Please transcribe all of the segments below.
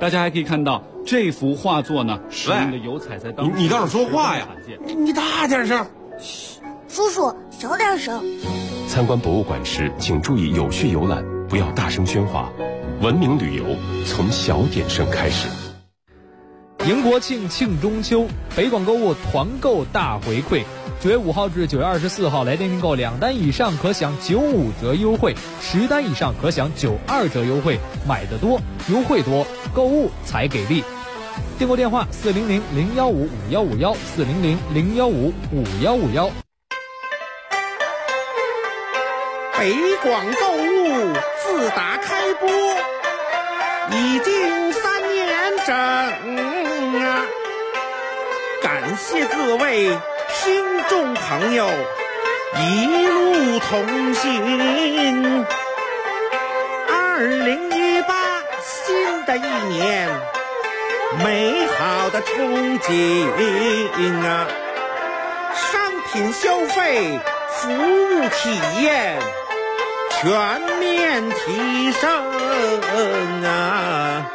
大家还可以看到这幅画作呢，使用的油彩在当时你倒是说话呀！你大点声。 嘘，叔叔小点声。 参观博物馆时，请注意有序游览，不要大声喧哗。文明旅游从小点声开始。 迎国庆，庆中秋，北广购物团购大回馈。9月5号至9月24号，来电订购2单以上可享95折优惠，10单以上可享92折优惠。买得多，优惠多，购物才给力。订购电话400-015-5151，400-015-5151。 北广购物自打开播已经3年整啊！感谢各位听众朋友一路同行。2018新的一年，美好的憧憬啊！商品消费，服务体验全面提升啊！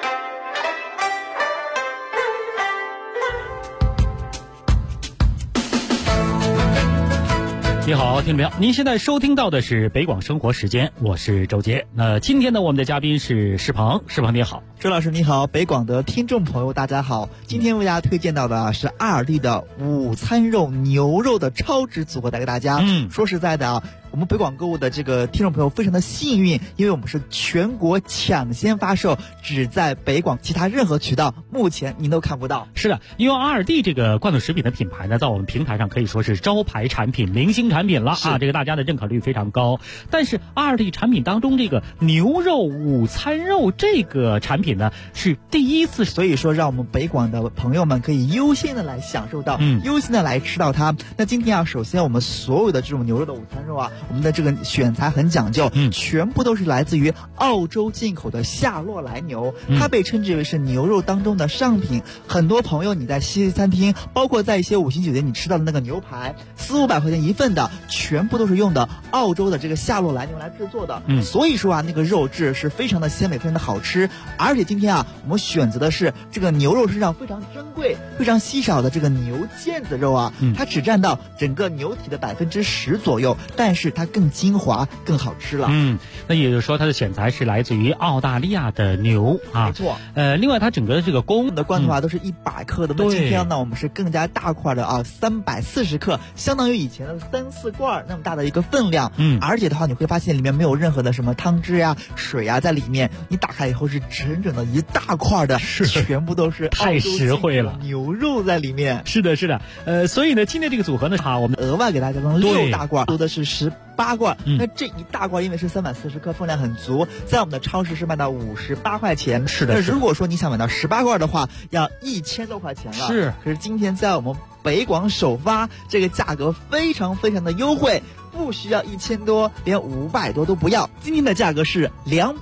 你好，听众朋友，您现在收听到的是北广生活时间，我是周杰。那今天呢，我们的嘉宾是施鹏，施鹏你好。 周老师你好，北广的听众朋友大家好。今天为大家推荐到的是阿尔蒂的午餐肉牛肉的超值组合带给大家。说实在的啊，我们北广购物的这个听众朋友非常的幸运，因为我们是全国抢先发售，只在北广，其他任何渠道目前您都看不到。 是的，因为阿尔蒂这个罐头食品的品牌呢，在我们平台上可以说是招牌产品、明星产品了啊，这个大家的认可率非常高。但是阿尔蒂产品当中这个牛肉午餐肉这个产品呢，是第一次， 所以说让我们北广的朋友们可以优先的来享受到，优先的来吃到它。那今天啊，首先我们所有的这种牛肉的午餐肉啊，我们的这个选材很讲究，全部都是来自于澳洲进口的夏洛莱牛，它被称之为是牛肉当中的上品。很多朋友你在西餐厅，包括在一些5星酒店你吃到的那个牛排，400-500块钱一份的，全部都是用的澳洲的这个夏洛莱牛来制作的。所以说啊，那个肉质是非常的鲜美，非常的好吃。而且今天啊，我们选择的是这个牛肉身上非常珍贵、非常稀少的这个牛腱子肉啊，它只占到整个牛体的10%左右，但是它更精华、更好吃了。 那也就是说，它的选材是来自于澳大利亚的牛啊， 没错。 另外它整个的这个罐头啊都是100克的。那今天呢，我们是更加大块的啊，340克，相当于以前的3-4罐那么大的一个分量。而且的话，你会发现里面没有任何的什么汤汁呀、水呀在里面，你打开以后是整整的一大块的，全部都是太实惠了， 牛肉在里面。 是的，是的。所以呢，今天这个组合呢，我们额外给大家弄6大罐，多的是18罐。那这一大罐因为是340克，分量很足，在我们的超市是卖到58块钱。 是的。 那如果说你想买到18罐的话，要1000多块钱了。 是。 可是今天在我们北广首发，这个价格非常非常的优惠，不需要1000多，连500多都不要。今天的价格是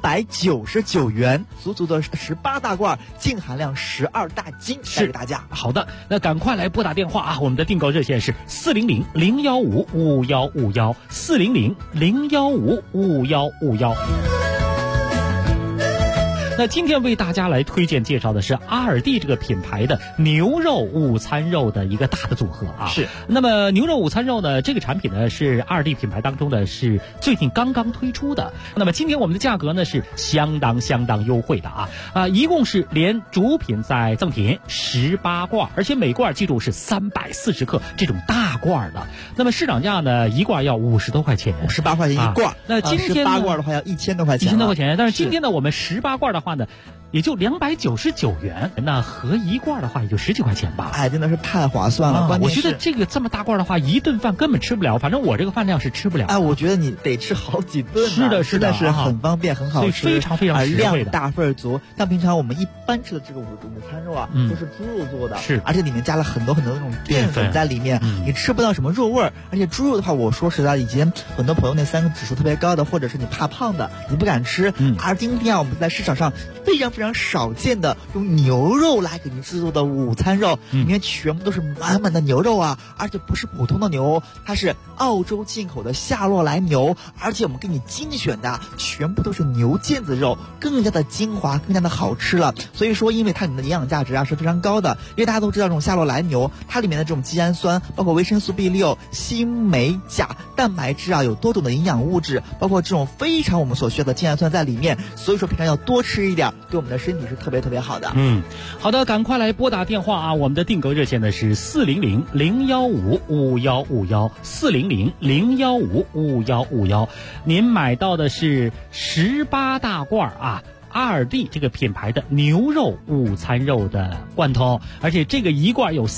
299元，足足的18大罐，净含量12大斤，带给大家。 好的，那赶快来拨打电话啊！我们的订购热线是400-015-5151，400-015-5151。那今天为大家来推荐介绍的是阿尔蒂这个品牌的牛肉午餐肉的一个大的组合啊。 是。 那么牛肉午餐肉呢，这个产品呢是阿尔蒂品牌当中的是最近刚刚推出的。那么今天我们的价格呢是相当优惠的啊，一共是连主品再赠品18罐，而且每罐记住是340克这种大罐的。那么市场价呢，一罐要50多块钱 ，18块钱一罐。 那今天 18罐的话要1000多块钱 ，1000多块钱。但是今天呢，我们18罐的话呢，也就299元，那合一罐的话也就10几块钱吧。 真的是太划算了。 我觉得这个这么大罐的话，一顿饭根本吃不了，反正我这个饭量是吃不了。 我觉得你得吃好几顿。 是的， 真的是很方便，很好吃， 非常实惠的， 量大份足。像平常我们一般吃的这个午餐肉啊，都是猪肉做的， 是， 而且里面加了很多那种淀粉在里面，你吃不到什么肉味儿。而且猪肉的话，我说实在，以前很多朋友那3个指数特别高的，或者是你怕胖的，你不敢吃。而今天啊，我们在市场上非常非常少见的用牛肉来给您制作的午餐肉，里面全部都是满满的牛肉啊，而且不是普通的牛，它是澳洲进口的夏洛莱牛，而且我们给你精选的全部都是牛腱子肉，更加的精华，更加的好吃了。所以说因为它里面的营养价值啊是非常高的，因为大家都知道这种夏洛莱牛它里面的这种肌氨酸包括维生素 B6、锌、镁、钾、蛋白质啊，有多种的营养物质，包括这种非常我们所需要的精氨酸在里面，所以说平常要多吃一点，对我们的身体是特别特别好的。 好的，赶快来拨打电话啊！我们的订购热线呢是400-015-5151，400-015-5151。您买到的是18大罐啊。2D 这个品牌的牛肉午餐肉的罐头，而且这个一罐有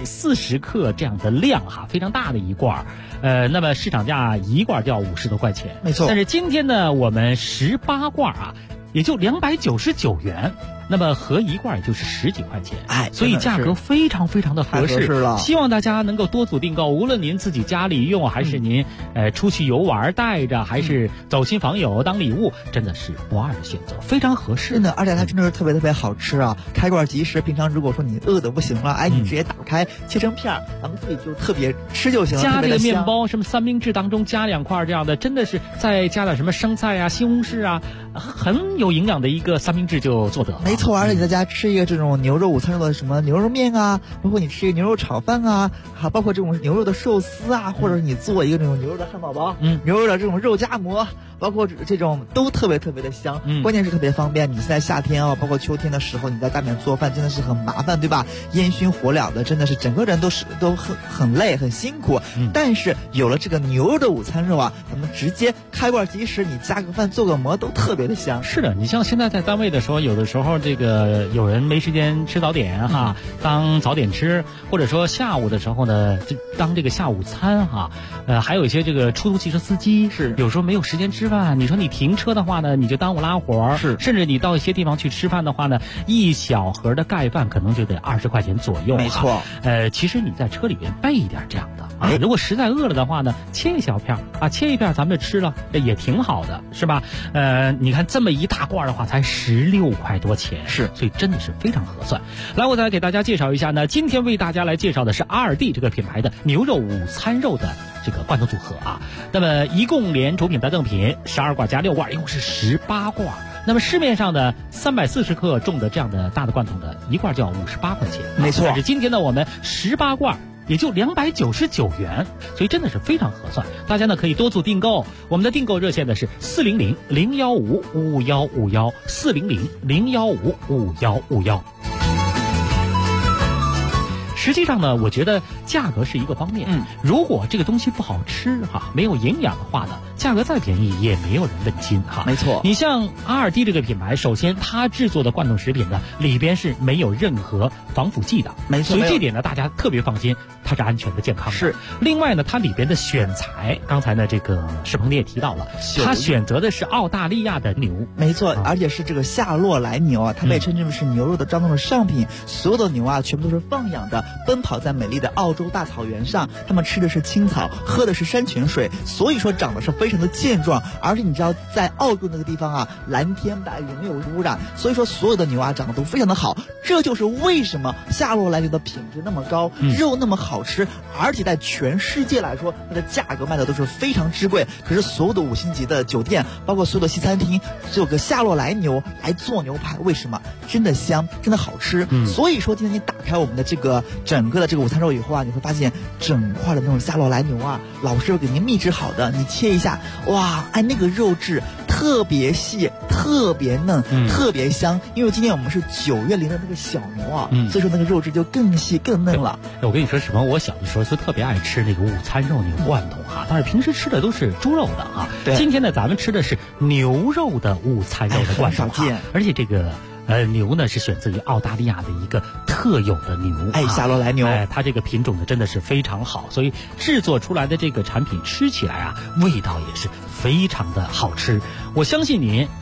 340克这样的量哈，非常大的一罐。那么市场价一罐就要50多块钱， 没错。 但是今天呢，我们18罐啊，也就299元。那么合一罐也就是10几块钱，所以价格非常非常的合适了。 希望大家能够多组订购，无论您自己家里用，还是您出去游玩带着，还是走亲访友当礼物，真的是不二的选择，非常合适。 真的，而且它真的是特别特别好吃啊！开罐即食，平常如果说你饿得不行了，你直接打开切成片儿，咱们自己就特别吃就行了。 加这个面包，什么三明治当中加2块这样的，真的是再加点什么生菜啊、西红柿啊，很有营养的一个三明治就做得了。 没错，而且你在家吃一个这种牛肉午餐肉的什么牛肉面啊，包括你吃一个牛肉炒饭啊，还包括这种牛肉的寿司啊，或者是你做一个这种牛肉的汉堡包，牛肉的这种肉夹馍，包括这种都特别特别的香，关键是特别方便。你现在夏天啊，包括秋天的时候，你在家里面做饭真的是很麻烦，对吧？烟熏火燎的，真的是整个人都很累很辛苦。但是有了这个牛肉的午餐肉啊，咱们直接开罐即食，你加个饭做个馍都特别的香。 是的，你像现在在单位的时候，有的时候这个有人没时间吃早点哈，当早点吃，或者说下午的时候呢，就当这个下午餐哈。还有一些这个出租汽车司机是有时候没有时间吃饭，你说你停车的话呢，你就耽误拉活，是，甚至你到一些地方去吃饭的话呢，一小盒的盖饭可能就得20块钱左右。 没错， 其实你在车里边备一点这样的啊，如果实在饿了的话呢，切一小片啊，切一片咱们就吃了，也挺好的，是吧？你看这么一大罐的话，才16块多钱，是，所以真的是非常合算。来，我再来给大家介绍一下呢，今天为大家来介绍的是2D 这个品牌的牛肉午餐肉的这个罐头组合啊。那么一共连主品带赠品12罐加6罐，一共是18罐。那么市面上的340克重的这样的大的罐头呢，一罐就要58块钱， 没错。 但是今天呢，我们18罐也就299元，所以真的是非常合算。大家呢可以多组订购，我们的订购热线呢是400-015-5151，400-015-5151。实际上呢，我觉得价格是一个方面。如果这个东西不好吃哈，没有营养的话呢，价格再便宜也没有人问津哈。 没错， 你像2D这个品牌，首先它制作的罐头食品呢，里边是没有任何防腐剂的， 没错， 所以这点呢大家特别放心，它是安全的、健康的。 是。 另外呢，它里边的选材，刚才呢这个史鹏你也提到了，它选择的是澳大利亚的牛， 没错，而且是这个夏洛莱牛啊，它被称之为是牛肉的专供的上品。所有的牛啊，全部都是放养的，奔跑在美丽的澳洲大草原上，他们吃的是青草，喝的是山泉水，所以说长得是非常的健壮。而且你知道，在澳洲那个地方啊，蓝天白云，没有污染，所以说所有的牛啊长得都非常的好。这就是为什么夏洛莱牛的品质那么高，肉那么好吃，而且在全世界来说，它的价格卖的都是非常之贵。可是所有的5星级的酒店，包括所有的西餐厅，只有个夏洛莱牛来做牛排，为什么？真的香，真的好吃。所以说今天你打开我们的这个整个的这个午餐肉以后啊，你会发现整块的那种夏洛莱牛啊，老师傅给您秘制好的，你切一下，哇，那个肉质特别细，特别嫩，特别香。因为今天我们是9月龄的那个小牛啊，所以说那个肉质就更细更嫩了。 我跟你说什么？我小的时候就特别爱吃那个午餐肉那个罐头哈，但是平时吃的都是猪肉的啊。今天呢，咱们吃的是牛肉的午餐肉的罐头哈，而且这个牛呢是选自于澳大利亚的一个特有的牛， 夏洛莱牛， 它这个品种呢真的是非常好，所以制作出来的这个产品吃起来啊，味道也是非常的好吃。我相信您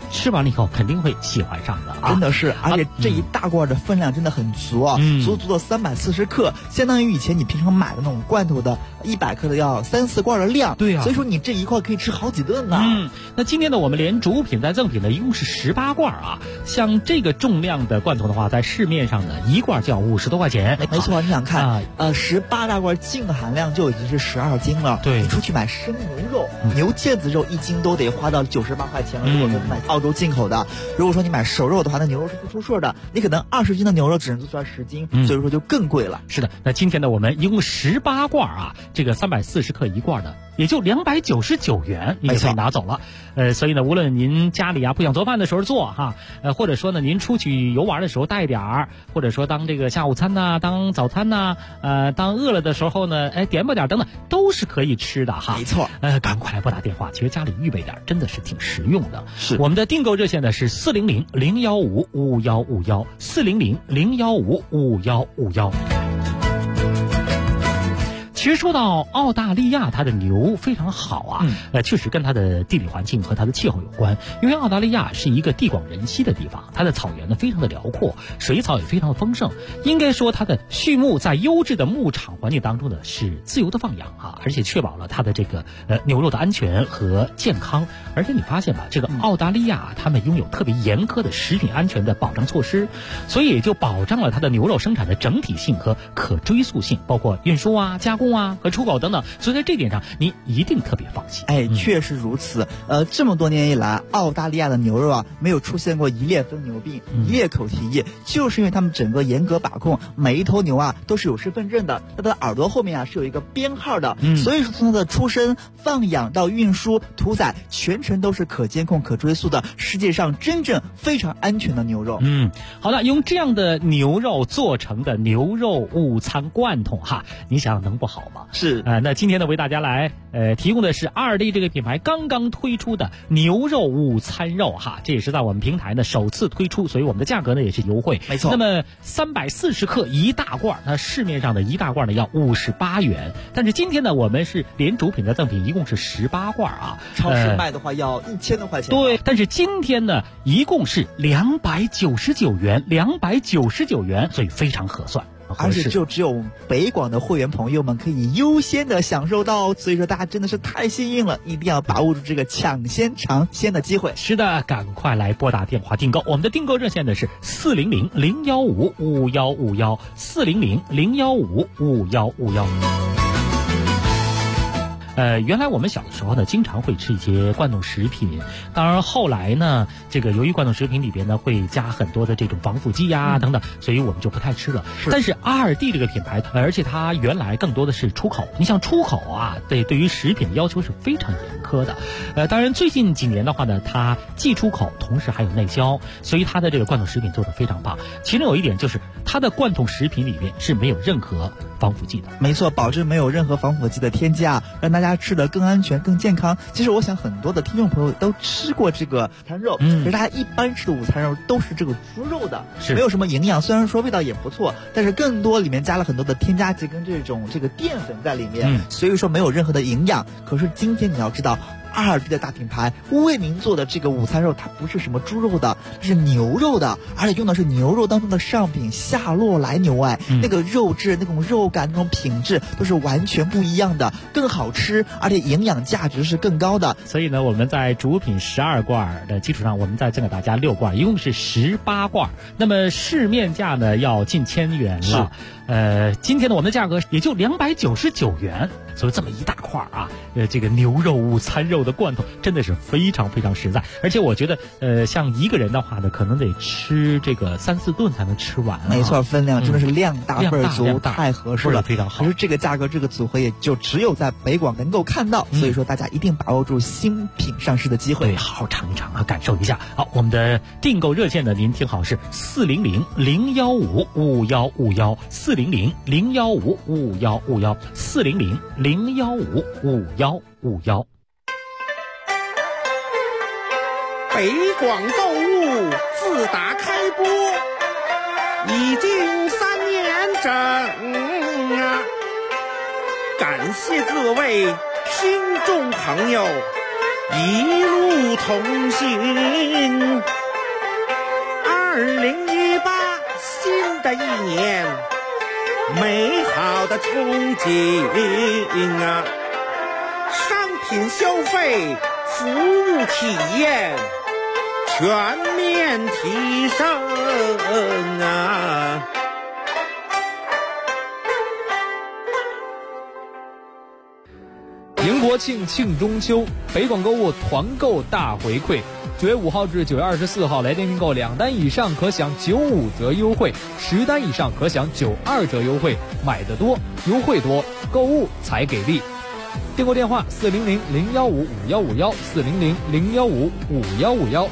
吃完了以后肯定会喜欢上的啊！ 真的是，而且这一大罐的分量真的很足啊，足足的340克，相当于以前你平常买的那种罐头的100克的要3-4罐的量。 对啊， 所以说你这一块可以吃好几顿呢。 那今天呢，我们连主品带赠品呢，一共是18罐啊。像这个重量的罐头的话，在市面上呢，一罐就要50多块钱。 没错，你想看，18大罐净含量就已经是12斤了。 对， 你出去买生牛肉、牛腱子肉1斤都得花到98块钱了。如果说你买澳洲进口的，如果说你买熟肉的话，那牛肉是不出税的，你可能20斤的牛肉只能做出来10斤，所以说就更贵了。 是的，那今天呢，我们一共18罐啊，这个340克一罐的，也就299元，你就可以拿走了。所以呢，无论您家里啊不想做饭的时候做哈，或者说呢您出去游玩的时候带点儿，或者说当这个下午餐呐、当早餐呐、当饿了的时候呢，点吧点等等，都是可以吃的哈。 没错， 赶快来拨打电话，其实家里预备点真的是挺实用的。 是， 我们的订购热线呢是400-015-5151，400-015-5151。其实说到澳大利亚，它的牛非常好啊，确实跟它的地理环境和它的气候有关。因为澳大利亚是一个地广人稀的地方，它的草原呢非常的辽阔，水草也非常的丰盛。应该说它的畜牧在优质的牧场环境当中呢是自由的放养啊，而且确保了它的这个牛肉的安全和健康。而且你发现吧，这个澳大利亚他们拥有特别严苛的食品安全的保障措施，所以也就保障了它的牛肉生产的整体性和可追溯性，包括运输啊、加工和出口等等，所以在这点上你一定特别放心。 确实如此。这么多年以来，澳大利亚的牛肉啊，没有出现过一裂分牛病、一裂口蹄疫，就是因为他们整个严格把控，每一头牛啊都是有身份证的，它的耳朵后面啊是有一个编号的，所以说从它的出生、放养到运输、屠宰，全程都是可监控、可追溯的，世界上真正非常安全的牛肉。 好的，用这样的牛肉做成的牛肉午餐罐头哈，你想能不好吗？ 是那今天呢，为大家来提供的是2D这个品牌刚刚推出的牛肉午餐肉哈，这也是在我们平台呢首次推出，所以我们的价格呢也是优惠。 没错。 那么340克一大罐，那市面上的一大罐呢要58元，但是今天呢我们是连主品的赠品，一共是18罐啊。 超市卖的话要1000多块钱。 对，但是今天呢一共是299元，299元，所以非常合算。 而且只有北广的会员朋友们可以优先的享受到，所以说大家真的是太幸运了，一定要把握住这个抢先尝鲜的机会。 是的，赶快来拨打电话订购，我们的订购热线呢是400-015-5151，400-015-5151。原来我们小的时候呢，经常会吃一些罐头食品，当然后来呢，这个由于罐头食品里边呢会加很多的这种防腐剂呀等等，所以我们就不太吃了。但是2D这个品牌，而且它原来更多的是出口，你像出口啊，对于食品的要求是非常严苛的。当然最近几年的话呢，它既出口，同时还有内销，所以它的这个罐头食品做得非常棒。其中有一点就是它的罐头食品里面是没有任何防腐剂的。 没错，保证没有任何防腐剂的添加，让大家吃得更安全、更健康。其实我想很多的听众朋友都吃过这个午餐肉，可是大家一般吃的午餐肉都是这个猪肉的，没有什么营养。虽然说味道也不错，但是更多里面加了很多的添加剂跟这个淀粉在里面，所以说没有任何的营养。可是今天你要知道，2D的大品牌为您做的这个午餐肉，它不是什么猪肉的，是牛肉的，而且用的是牛肉当中的上品夏洛来牛，那个肉质、那种肉感、那种品质都是完全不一样的，更好吃，而且营养价值是更高的。 所以呢，我们在主品12罐的基础上，我们再赠给大家6罐，一共是18罐。那么市面价呢要近1000元了。今天呢我们的价格也就299元，所以这么一大块啊，这个牛肉午餐肉的罐头真的是非常非常实在。而且我觉得像一个人的话呢，可能得吃这个3-4顿才能吃完。 没错，分量真的是量大份足，太合适了， 非常好。 可是这个价格这个组合也就只有在北广能够看到，所以说大家一定把握住新品上市的机会， 对，好好尝一尝啊，感受一下。好，我们的订购热线呢，您听好是400-015-5151，400-015-5151，400-015-5151。 北广购物自打开播已经3年整啊，感谢各位听众朋友一路同行。2018新的一年，美好的憧憬啊！商品消费、服务体验全面提升啊！ 迎国庆，庆中秋，北广购物团购大回馈。9月5号至9月24号，来电订购2单以上可享95折优惠，10单以上可享92折优惠。买得多，优惠多，购物才给力。订购电话400-015-5151，400-015-5151。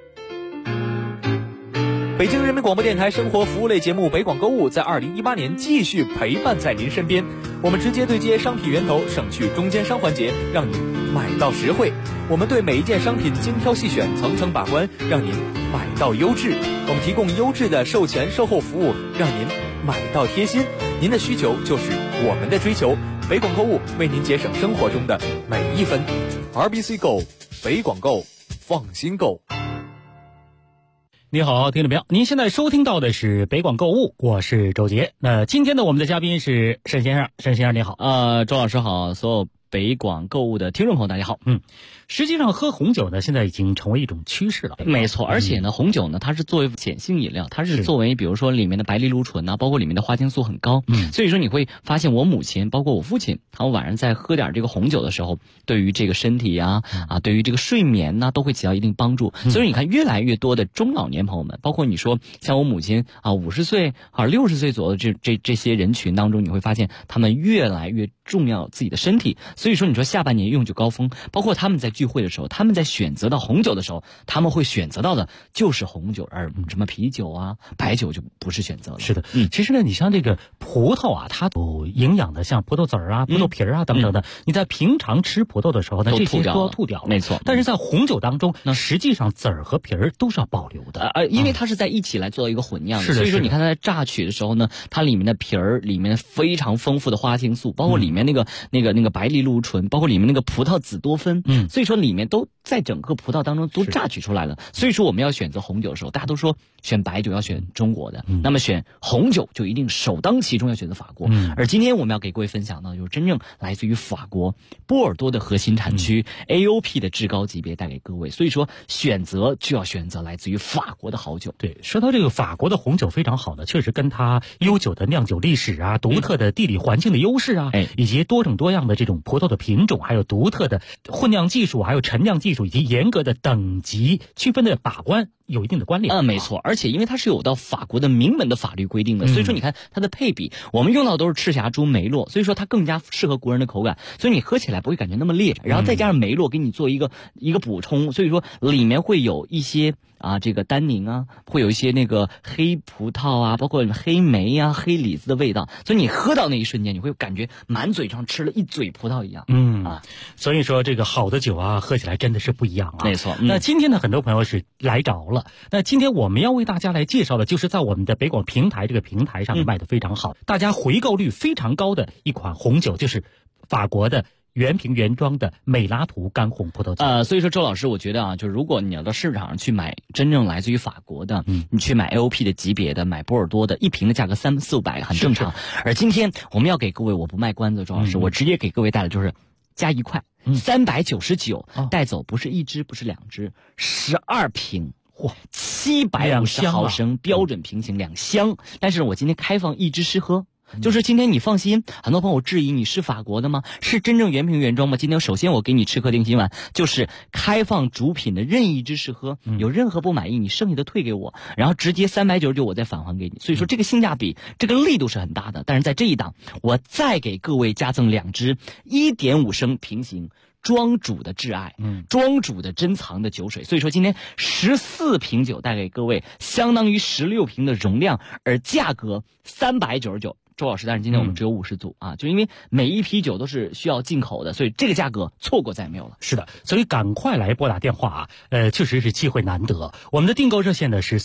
北京人民广播电台生活服务类节目《北广购物》在2018年继续陪伴在您身边。我们直接对接商品源头，省去中间商环节，让您买到实惠。我们对每一件商品精挑细选，层层把关，让您买到优质。我们提供优质的售前售后服务，让您买到贴心。您的需求就是我们的追求。北广购物为您节省生活中的每一分。RBC Go， 北广购，放心购。 你好，听众朋友，您现在收听到的是北广购物，我是周杰。那今天呢，我们的嘉宾是沈先生，沈先生你好。 周老师好，所有北广购物的听众朋友大家好。 实际上喝红酒呢，现在已经成为一种趋势了。 没错，而且呢，红酒呢，它是作为碱性饮料，它是作为比如说里面的白藜芦醇啊，包括里面的花青素很高。所以说你会发现我母亲，包括我父亲，他们晚上在喝点这个红酒的时候，对于这个身体啊，对于这个睡眠呢，都会起到一定帮助。所以你看，越来越多的中老年朋友们，包括你说像我母亲啊，50岁啊60岁左右的这些人群当中，你会发现他们越来越重要自己的身体。所以说你说下半年用酒高峰，包括他们在聚会的时候，他们在选择到红酒的时候，他们会选择到的就是红酒，而什么啤酒啊、白酒就不是选择了。 是的，其实呢，你像这个葡萄啊，它有营养的，像葡萄籽儿啊、葡萄皮儿啊等等的，你在平常吃葡萄的时候呢，这些都要吐掉了。 没错。 但是在红酒当中，那实际上籽儿和皮儿都是要保留的， 因为它是在一起来做一个混酿的。所以说你看它在榨取的时候呢，它里面的皮儿里面非常丰富的花青素，包括里面那个白藜芦醇，包括里面那个葡萄紫多酚，所以说里面都在整个葡萄当中都榨取出来了。所以说我们要选择红酒的时候，大家都说选白酒要选中国的，那么选红酒就一定首当其冲要选择法国。而今天我们要给各位分享的就是真正来自于法国波尔多的核心产区 AOP 的至高级别带给各位。所以说选择就要选择来自于法国的好酒。 对，说到这个法国的红酒非常好的，确实跟它悠久的酿酒历史啊、独特的地理环境的优势啊，以及多种多样的这种葡萄的品种，还有独特的混酿技术，还有陈酿技术，以及严格的等级区分的把关有一定的关联。 没错，而且因为它是有到法国的明文的法律规定的，所以说你看它的配比，我们用到的都是赤霞珠、梅洛，所以说它更加适合国人的口感，所以你喝起来不会感觉那么烈，然后再加上梅洛给你做一个补充，所以说里面会有一些这个单宁啊，会有一些那个黑葡萄啊，包括黑莓啊、黑李子的味道，所以你喝到那一瞬间，你会感觉满嘴上吃了一嘴葡萄一样。 所以说这个好的酒啊，喝起来真的是不一样啊。 没错。 那今天呢，很多朋友是来着了。那今天我们要为大家来介绍的，就是在我们的北广平台这个平台上面卖的非常好，大家回购率非常高的一款红酒，就是法国的原瓶原装的美拉图干红葡萄酒。 所以说周老师，我觉得就如果你要到市场上去买真正来自于法国的，你去买 AOP 的级别的，买波尔多的，一瓶的价格300-400很正常。而今天我们要给各位，我不卖关子，周老师，我直接给各位带的就是加1块，399，带走不是1支，不是2支，12瓶。750毫升标准瓶型2箱，但是我今天开放1支试喝。就是今天你放心，很多朋友质疑你是法国的吗？是真正原瓶原装吗？今天首先我给你吃颗定心丸，就是开放主品的任意一支试喝，有任何不满意你剩下的退给我，然后直接399我再返还给你。所以说这个性价比，这个力度是很大的。但是在这一档，我再给各位加赠2支1.5升平行庄主的挚爱，庄主的珍藏的酒水。所以说今天14瓶酒带给各位，相当于16瓶的容量，而价格399。 周老师，但是今天我们只有50组啊，就因为每一批酒都是需要进口的，所以这个价格错过再没有了。 是的，所以赶快来拨打电话啊！确实是机会难得。我们的订购热线呢是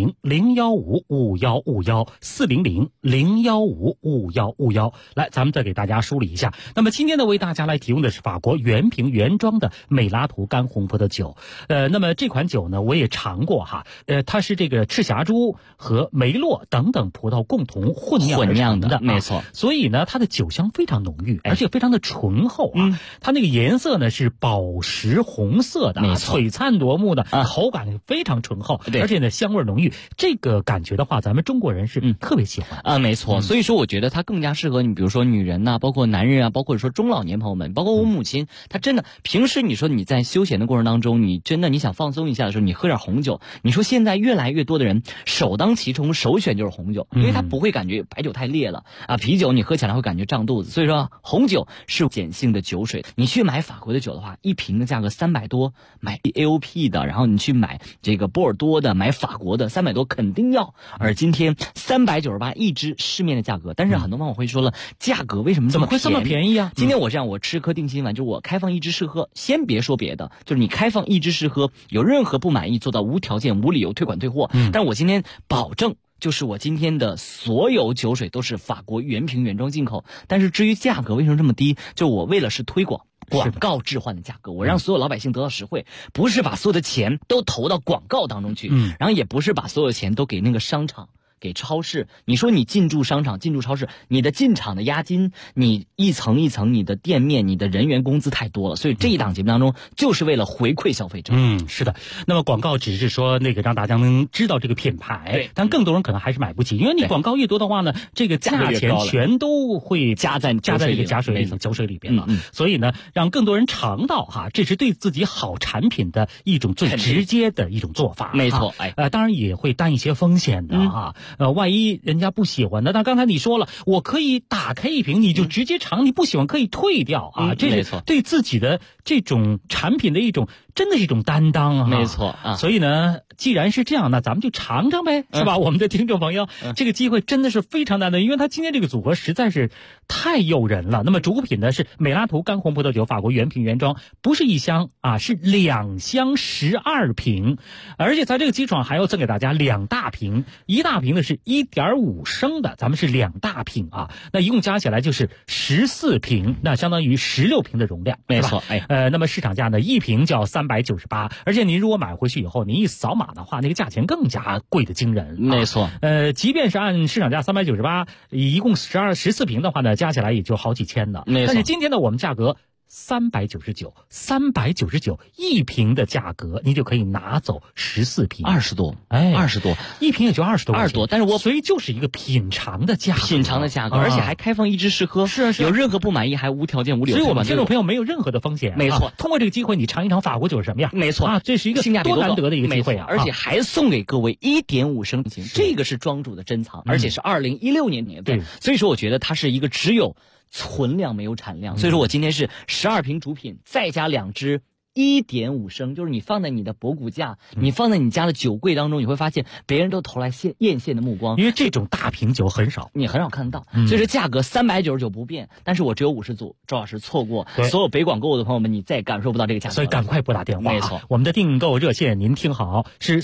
400-015-5151，400-015-5151。来，咱们再给大家梳理一下。那么今天呢，为大家来提供的是法国原瓶原装的美拉图干红葡萄酒。那么这款酒呢，我也尝过哈。它是这个赤霞珠和梅洛等等葡萄共同混酿的， 没错。 所以呢，它的酒香非常浓郁，而且非常的醇厚啊。它那个颜色呢是宝石红色的，璀璨夺目的，口感非常醇厚，而且呢香味浓郁。这个感觉的话，咱们中国人是特别喜欢啊，没错。所以说，我觉得它更加适合你，比如说女人呐，包括男人啊，包括说中老年朋友们，包括我母亲，她真的平时你说你在休闲的过程当中，你真的你想放松一下的时候，你喝点红酒。你说现在越来越多的人首当其冲，首选就是红酒，因为它不会感觉白酒太烈了啊，啤酒你喝起来会感觉胀肚子，所以说红酒是碱性的酒水。你去买法国的酒的话，一瓶的价格300多，买 AOP 的，然后你去买这个波尔多的，买法国的300多肯定要。而今天398一支市面的价格，但是很多朋友会说了，价格为什么怎么会这么便宜啊？ 今天我这样，我吃颗定心丸，就是我开放一支试喝，先别说别的，就是你开放一支试喝，有任何不满意做到无条件无理由退款退货。但我今天保证，就是我今天的所有酒水都是法国原瓶原装进口。但是至于价格为什么这么低，就我为了是推广广告置换的价格，我让所有老百姓得到实惠，不是把所有的钱都投到广告当中去，然后也不是把所有钱都给那个商场给超市。你说你进驻商场进驻超市，你的进场的押金，你一层一层，你的店面，你的人员工资太多了，所以这一档节目当中就是为了回馈消费者。 是的。那么广告只是说那个让大家能知道这个品牌，但更多人可能还是买不起，因为你广告越多的话呢，这个价钱全都会加在这个酒水里边了。所以呢，让更多人尝到哈，这是对自己好产品的一种最直接的一种做法。 没错。 当然也会担一些风险的哈。万一人家不喜欢的，但刚才你说了，我可以打开一瓶，你就直接尝，你不喜欢可以退掉啊。这是对自己的这种产品的一种，真的是一种担当啊。 没错啊。 所以呢，既然是这样，那咱们就尝尝呗，是吧？我们的听众朋友，这个机会真的是非常难得，因为他今天这个组合实在是太诱人了。那么主品呢是美拉图干红葡萄酒，法国原瓶原装，不是1箱啊，是2箱12瓶，而且在这个基础上还要赠给大家2大瓶，一大瓶呢是1.5升的，咱们是2大瓶啊，那一共加起来就是14瓶，那相当于16瓶的容量， 没错。 那么市场价呢，一瓶就要398，而且您如果买回去以后，您一扫码的话，那个价钱更加贵的惊人。 没错。 即便是按市场价398，一共14瓶的话呢，加起来也就好几千的。 没错。 但是今天呢，我们价格399一瓶的价格，你就可以拿走14瓶 ，20多，20多， 一瓶也就20多， 但是所以就是一个品尝的价格， 而且还开放一支试喝， 是有任何不满意还无条件无理由退款。 所以我们听众朋友没有任何的风险， 没错。 通过这个机会，你尝一尝法国酒是什么样， 没错啊，这是一个多难得的一个机会啊， 而且还送给各位1.5升瓶，这个是庄主的珍藏，而且是2016年份，所以说我觉得它是一个只有存量没有产量，所以说我今天是12瓶主品，再加2支1.5升，就是你放在你的博古架，你放在你家的酒柜当中，你会发现别人都投来艳羡的目光， 因为这种大瓶酒很少， 你很少看到，所以说价格399不变，但是我只有50组，周老师错过所有北广购的朋友们，你再感受不到这个价格， 所以赶快拨打电话。 没错， 我们的订购热线您听好，是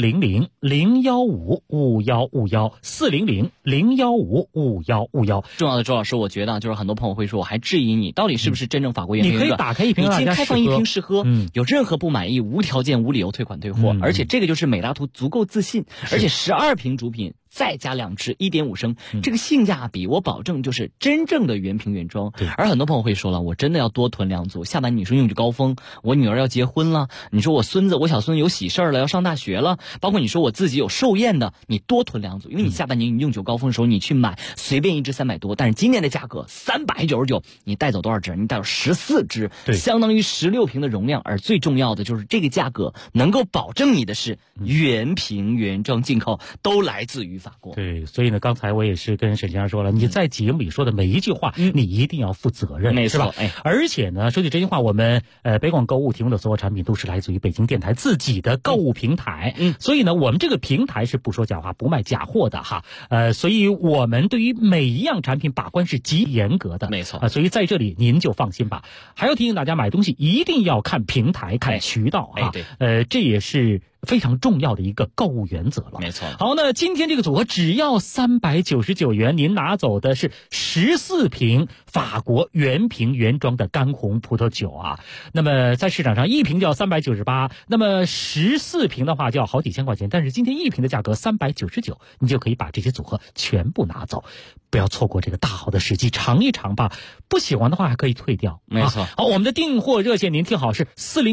400-015-5151，400-015-5151。 重要的周老师，我觉得就是很多朋友会说，我还质疑你到底是不是真正法国原瓶， 你可以打开一瓶， 你先开放一瓶试喝，有任何不满意无条件无理由退款退货，而且这个就是美拉图足够自信，而且12瓶主品再加2支1.5升，这个性价比我保证就是真正的原瓶原装。而很多朋友会说了，我真的要多囤2组，下半年你说用酒高峰，我女儿要结婚了，你说我小孙子有喜事了，要上大学了，包括你说我自己有寿宴的，你多囤2组，因为你下半年你用酒高峰的时候你去买，随便一支300多，但是今年的价格399，你带走多少支？你带走14支，相当于16瓶的容量。而最重要的就是这个价格能够保证你的是原瓶原装进口，都来自于法国。 对，所以呢，刚才我也是跟沈先生说了，你在节目里说的每一句话，你一定要负责任， 没错， 是吧？而且呢，说起这句话，我们北广购物提供的所有产品都是来自于北京电台自己的购物平台，所以呢，我们这个平台是不说假话、不卖假货的哈。所以我们对于每一样产品把关是极严格的， 没错。 所以在这里您就放心吧。还要提醒大家，买东西一定要看平台、看渠道啊。 对， 这也是非常重要的一个购物原则了。 没错。 好，那今天这个组合只要399元，您拿走的是14瓶法国原瓶原装的干红葡萄酒啊。那么在市场上一瓶就要398，那么14瓶的话就要好几千块钱，但是今天一瓶的价格399，你就可以把这些组合全部拿走，不要错过这个大好的时机，尝一尝吧。不喜欢的话还可以退掉。 没错。 好，我们的订货热线您听好是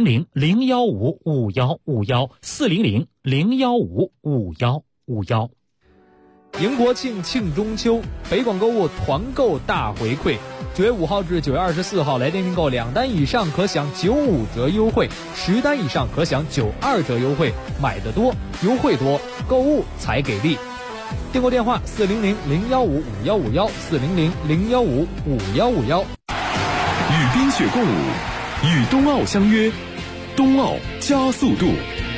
400-015-5151，400-015-5151。 迎国庆，庆中秋，北广购物团购大回馈，9月5号至9月24号来电订购2单以上可享95折优惠，10单以上可享92折优惠，买得多，优惠多，购物才给力。订购电话400-015-5151，400-015-5151。 与冰雪共舞，与冬奥相约，冬奥加速度。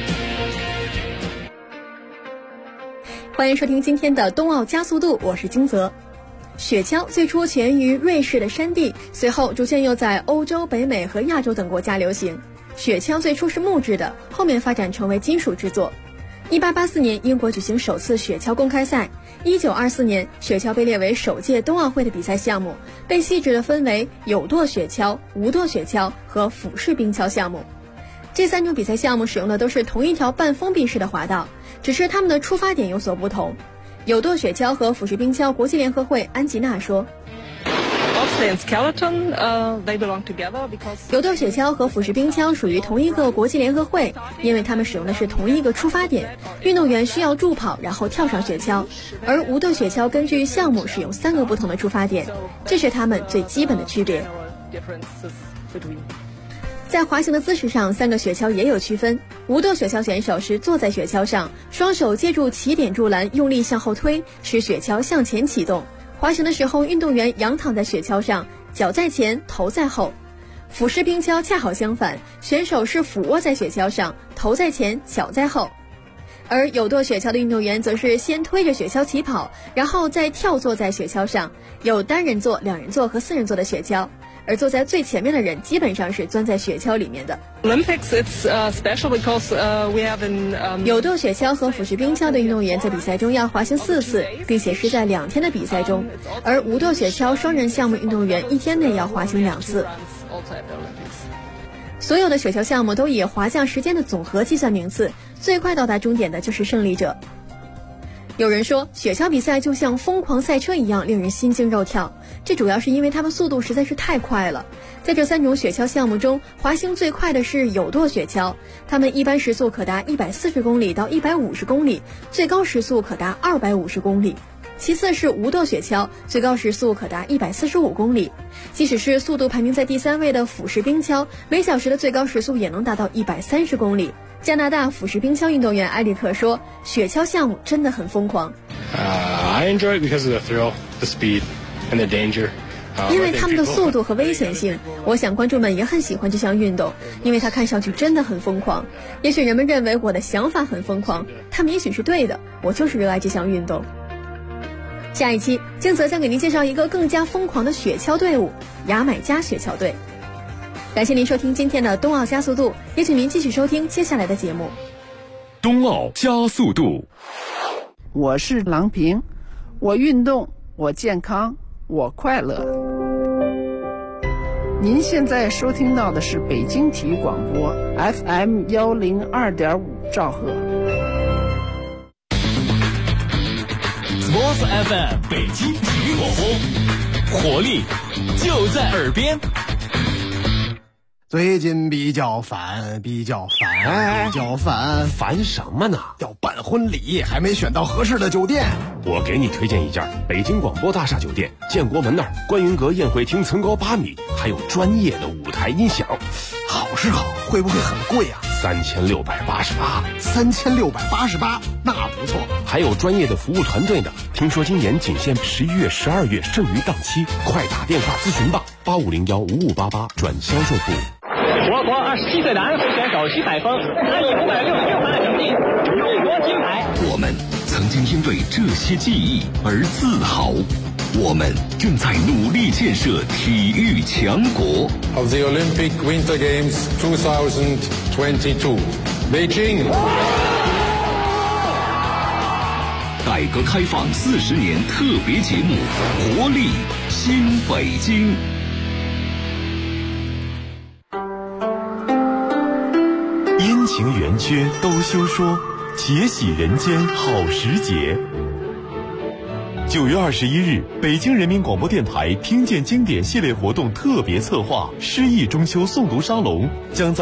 欢迎收听今天的冬奥加速度，我是金泽。雪橇最初起源于瑞士的山地，随后逐渐又在欧洲、北美和亚洲等国家流行。雪橇最初是木质的，后面发展成为金属制作。1884年，英国举行首次雪橇公开赛。1924年，雪橇被列为首届冬奥会的比赛项目，被细致地分为有舵雪橇、无舵雪橇和俯式冰橇项目。这3种比赛项目使用的都是同一条半封闭式的滑道，只是它们的出发点有所不同。有舵雪橇和俯式冰橇国际联合会安吉娜说，有舵雪橇和俯式冰橇属于同一个国际联合会，因为它们使用的是同一个出发点，运动员需要助跑然后跳上雪橇，而无舵雪橇根据项目使用3个不同的出发点，这是它们最基本的区别。在滑行的姿势上，3个雪橇也有区分。无舵雪橇选手是坐在雪橇上，双手借助起点柱栏用力向后推，使雪橇向前启动。滑行的时候，运动员仰躺在雪橇上，脚在前，头在后。俯式冰橇恰好相反，选手是俯卧在雪橇上，头在前，脚在后。而有舵雪橇的运动员则是先推着雪橇起跑，然后再跳坐在雪橇上，有单人座、2人座和4人座的雪橇。而坐在最前面的人基本上是钻在雪橇里面的。有舵雪橇和俯式冰橇的运动员在比赛中要滑行4次，并且是在2天的比赛中，而无舵雪橇双人项目运动员1天内要滑行2次。所有的雪橇项目都以滑降时间的总和计算名次，最快到达终点的就是胜利者。有人说雪橇比赛就像疯狂赛车一样令人心惊肉跳，这主要是因为它们速度实在是太快了。在这3种雪橇项目中，滑行最快的是有舵雪橇，它们一般时速可达140公里到150公里，最高时速可达250公里。其次是无舵雪橇，最高时速可达145公里。即使是速度排名在第3位的俯式冰橇，每小时的最高时速也能达到130公里。加拿大俯式冰橇运动员埃里克说，雪橇项目真的很疯狂。 I enjoy it because of the thrill, the speed, and the danger. 因为他们的速度和危险性，我想观众们也很喜欢这项运动，因为它看上去真的很疯狂。也许人们认为我的想法很疯狂，他们也许是对的，我就是热爱这项运动。下一期，金泽将给您介绍一个更加疯狂的雪橇队伍——牙买加雪橇队。感谢您收听今天的冬奥加速度，也请您继续收听接下来的节目。 冬奥加速度， 我是郎平，我运动，我健康，我快乐。您现在收听到的是北京体育广播 FM 102.5兆赫。 Sports FM 北京体育广播，活力就在耳边。 最近比较烦， 烦什么呢？ 要办婚礼，还没选到合适的酒店。 我给你推荐一家北京广播大厦酒店，建国门那儿观云阁宴会厅层高8米，还有专业的舞台音响。 好是好，会不会很贵啊？ 3688，那不错。 还有专业的服务团队呢。听说今年仅限11月、12月剩余档期，快打电话咨询吧，85015588转销售部。 我国27岁男会选手徐载峰，他以566分的成绩勇夺金牌。 我们曾经因为这些记忆而自豪。我们正在努力建设体育强国。 Of the Olympic Winter Games 2022, Beijing. 改革开放40年特别节目《活力新北京》。 阴晴圆缺都休说，且喜人间好时节。9月21日，北京人民广播电台听见经典系列活动特别策划诗意中秋诵读沙龙将在